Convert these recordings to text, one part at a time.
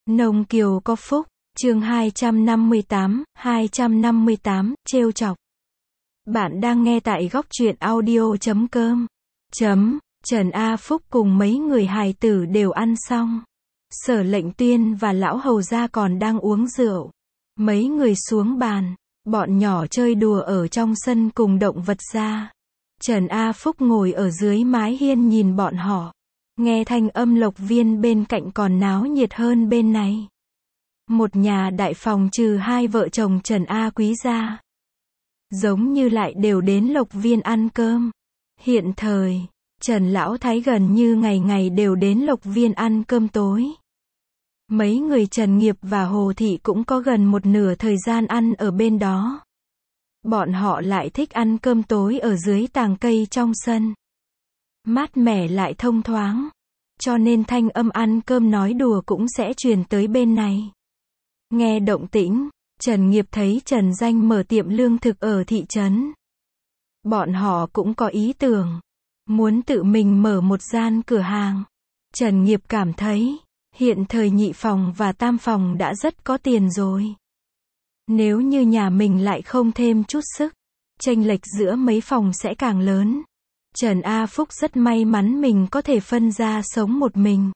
Nông Kiều có phúc, chương 258, trêu chọc. Bạn đang nghe tại góc truyện audio.com. Trần A Phúc cùng mấy người hài tử đều ăn xong. Sở Lệnh Tuyên và lão hầu gia còn đang uống rượu. Mấy người xuống bàn, bọn nhỏ chơi đùa ở trong sân cùng động vật ra. Trần A Phúc ngồi ở dưới mái hiên nhìn bọn họ. Nghe thanh âm Lộc Viên bên cạnh còn náo nhiệt hơn bên này. Một nhà đại phòng trừ hai vợ chồng Trần A Quý gia. Giống như lại đều đến Lộc Viên ăn cơm. Hiện thời, Trần Lão Thái gần như ngày ngày đều đến Lộc Viên ăn cơm tối. Mấy người Trần Nghiệp và Hồ Thị cũng có gần một nửa thời gian ăn ở bên đó. Bọn họ lại thích ăn cơm tối ở dưới tàng cây trong sân. Mát mẻ lại thông thoáng. Cho nên thanh âm ăn cơm nói đùa cũng sẽ truyền tới bên này. Nghe động tĩnh, Trần Nghiệp thấy Trần Danh mở tiệm lương thực ở thị trấn. Bọn họ cũng có ý tưởng. Muốn tự mình mở một gian cửa hàng. Trần Nghiệp cảm thấy, hiện thời nhị phòng và tam phòng đã rất có tiền rồi. Nếu như nhà mình lại không thêm chút sức, chênh lệch giữa mấy phòng sẽ càng lớn. Trần A Phúc rất may mắn mình có thể phân ra sống một mình.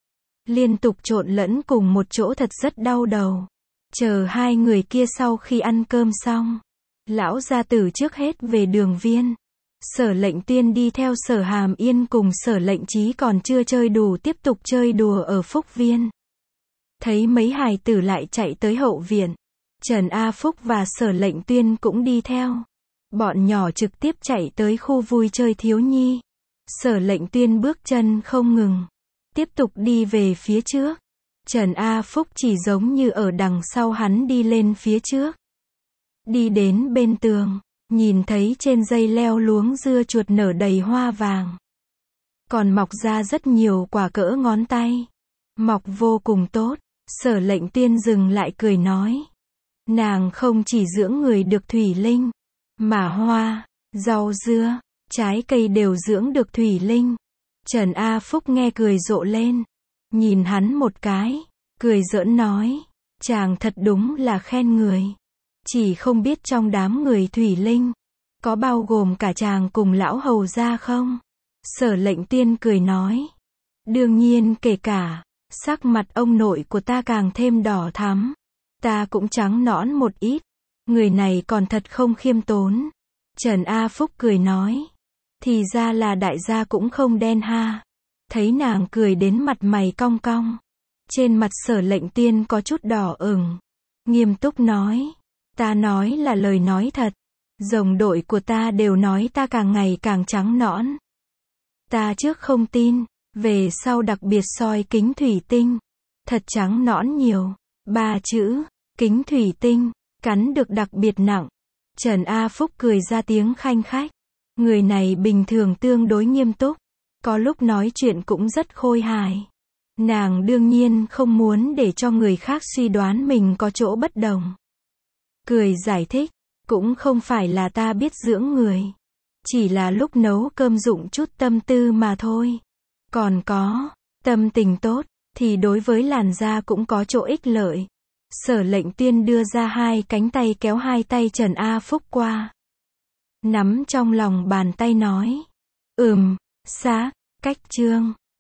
Liên tục trộn lẫn cùng một chỗ thật rất đau đầu. Chờ hai người kia sau khi ăn cơm xong, lão gia tử trước hết về Đường Viên. Sở Lệnh Tuyên đi theo Sở Hàm Yên cùng Sở Lệnh Chí còn chưa chơi đủ tiếp tục chơi đùa ở Phúc Viên. Thấy mấy hài tử lại chạy tới hậu viện, Trần A Phúc và Sở Lệnh Tuyên cũng đi theo. Bọn nhỏ trực tiếp chạy tới khu vui chơi thiếu nhi. Sở Lệnh Tuyên bước chân không ngừng, tiếp tục đi về phía trước. Trần A Phúc chỉ giống như ở đằng sau hắn đi lên phía trước. Đi đến bên tường, nhìn thấy trên dây leo luống dưa chuột nở đầy hoa vàng. Còn mọc ra rất nhiều quả cỡ ngón tay. Mọc vô cùng tốt. Sở Lệnh Tuyên dừng lại cười nói. Nàng không chỉ dưỡng người được thủy linh, mà hoa, rau dưa, trái cây đều dưỡng được thủy linh. Trần A Phúc nghe cười rộ lên. Nhìn hắn một cái, cười giỡn nói. Chàng thật đúng là khen người. Chỉ không biết trong đám người thủy linh, có bao gồm cả chàng cùng lão hầu gia không? Sở Lệnh Tuyên cười nói. Đương nhiên kể cả, sắc mặt ông nội của ta càng thêm đỏ thắm. Ta cũng trắng nõn một ít. Người này còn thật không khiêm tốn. Trần A Phúc cười nói. Thì ra là đại gia cũng không đen ha. Thấy nàng cười đến mặt mày cong cong. Trên mặt Sở Lệnh Tuyên có chút đỏ ửng. Nghiêm túc nói. Ta nói là lời nói thật. Đồng đội của ta đều nói ta càng ngày càng trắng nõn. Ta trước không tin. Về sau đặc biệt soi kính thủy tinh. Thật trắng nõn nhiều. 3 chữ. Kính thủy tinh. Cắn được đặc biệt nặng. Trần A Phúc cười ra tiếng khanh khách. Người này bình thường tương đối nghiêm túc. Có lúc nói chuyện cũng rất khôi hài. Nàng đương nhiên không muốn để cho người khác suy đoán mình có chỗ bất đồng. Cười giải thích. Cũng không phải là ta biết dưỡng người. Chỉ là lúc nấu cơm dụng chút tâm tư mà thôi. Còn có, tâm tình tốt, thì đối với làn da cũng có chỗ ích lợi. Sở Lệnh Tuyên đưa ra hai cánh tay kéo hai tay Trần A Phúc qua. Nắm trong lòng bàn tay nói. Xác, cách chương.